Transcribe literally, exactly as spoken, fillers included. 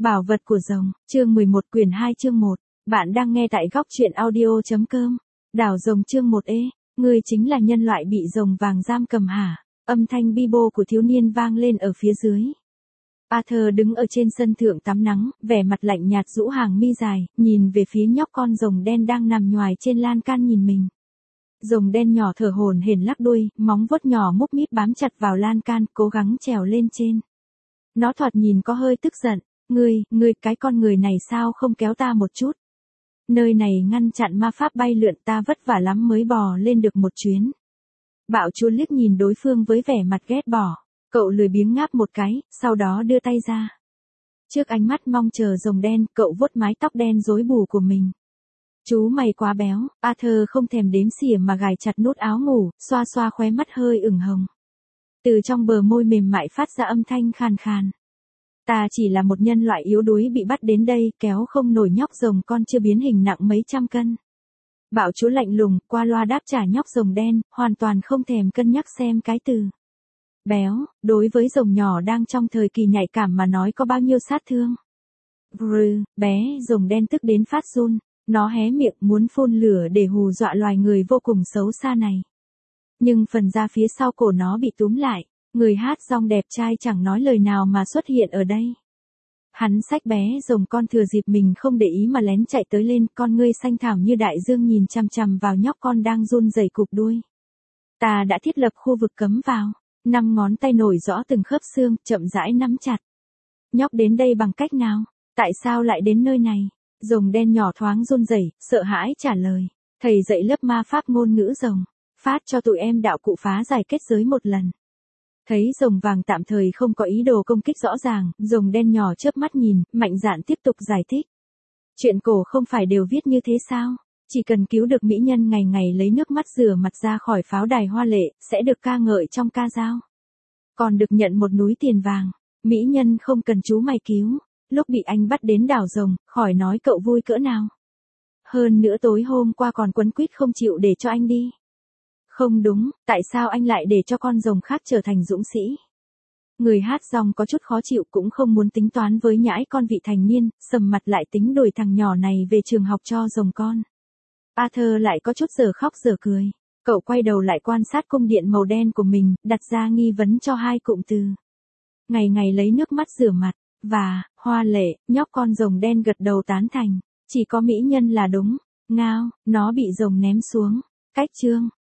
Bảo vật của rồng, chương mười một quyển hai chương một. Bạn đang nghe tại góc truyện audio.com. Đảo rồng chương một ê, ngươi chính là nhân loại bị rồng vàng giam cầm hả? Âm thanh bi bô của thiếu niên vang lên ở phía dưới. Arthur đứng ở trên sân thượng tắm nắng, vẻ mặt lạnh nhạt rũ hàng mi dài, nhìn về phía nhóc con rồng đen đang nằm nhoài trên lan can nhìn mình. Rồng đen nhỏ thở hổn hển lắc đuôi, móng vuốt nhỏ múc mít bám chặt vào lan can, cố gắng trèo lên trên. Nó thoạt nhìn có hơi tức giận. Ngươi, ngươi cái con người này sao không kéo ta một chút? Nơi này ngăn chặn ma pháp bay lượn, ta vất vả lắm mới bò lên được một chuyến. Bạo chúa liếc nhìn đối phương với vẻ mặt ghét bỏ. Cậu lười biếng ngáp một cái, sau đó đưa tay ra. Trước ánh mắt mong chờ rồng đen, cậu vuốt mái tóc đen rối bù của mình. Chú mày quá béo, Arthur không thèm đếm xỉa mà gài chặt nút áo ngủ, xoa xoa khóe mắt hơi ửng hồng. Từ trong bờ môi mềm mại phát ra âm thanh khàn khàn. Ta chỉ là một nhân loại yếu đuối bị bắt đến đây, kéo không nổi nhóc rồng con chưa biến hình nặng mấy trăm cân. Bạo chúa lạnh lùng, qua loa đáp trả nhóc rồng đen, hoàn toàn không thèm cân nhắc xem cái từ béo, đối với rồng nhỏ đang trong thời kỳ nhạy cảm mà nói có bao nhiêu sát thương. Brr, bé, rồng đen tức đến phát run, nó hé miệng muốn phun lửa để hù dọa loài người vô cùng xấu xa này. Nhưng phần da phía sau cổ nó bị túm lại. Người hát rong đẹp trai chẳng nói lời nào mà xuất hiện ở đây. Hắn xách bé rồng con thừa dịp mình không để ý mà lén chạy tới lên, con ngươi xanh thẳm như đại dương nhìn chằm chằm vào nhóc con đang run rẩy cụp đuôi. Ta đã thiết lập khu vực cấm vào. Năm ngón tay nổi rõ từng khớp xương, chậm rãi nắm chặt. Nhóc đến đây bằng cách nào? Tại sao lại đến nơi này? Rồng đen nhỏ thoáng run rẩy, sợ hãi trả lời. Thầy dạy lớp ma pháp ngôn ngữ rồng. Phát cho tụi em đạo cụ phá giải kết giới một lần. Thấy rồng vàng tạm thời không có ý đồ công kích rõ ràng, rồng đen nhỏ chớp mắt nhìn, mạnh dạn tiếp tục giải thích. Chuyện cổ không phải đều viết như thế sao? Chỉ cần cứu được mỹ nhân ngày ngày lấy nước mắt rửa mặt ra khỏi pháo đài hoa lệ, sẽ được ca ngợi trong ca dao. Còn được nhận một núi tiền vàng. Mỹ nhân không cần chú mày cứu. Lúc bị anh bắt đến đảo rồng, khỏi nói cậu vui cỡ nào. Hơn nữa tối hôm qua còn quấn quýt không chịu để cho anh đi. Không đúng, tại sao anh lại để cho con rồng khác trở thành dũng sĩ? Người hát rong có chút khó chịu cũng không muốn tính toán với nhãi con vị thành niên, sầm mặt lại tính đuổi thằng nhỏ này về trường học cho rồng con. Arthur lại có chút giờ khóc giờ cười. Cậu quay đầu lại quan sát cung điện màu đen của mình, đặt ra nghi vấn cho hai cụm từ. Ngày ngày lấy nước mắt rửa mặt, và, hoa lệ, nhóc con rồng đen gật đầu tán thành. Chỉ có mỹ nhân là đúng. Ngao, nó bị rồng ném xuống. Cách chương.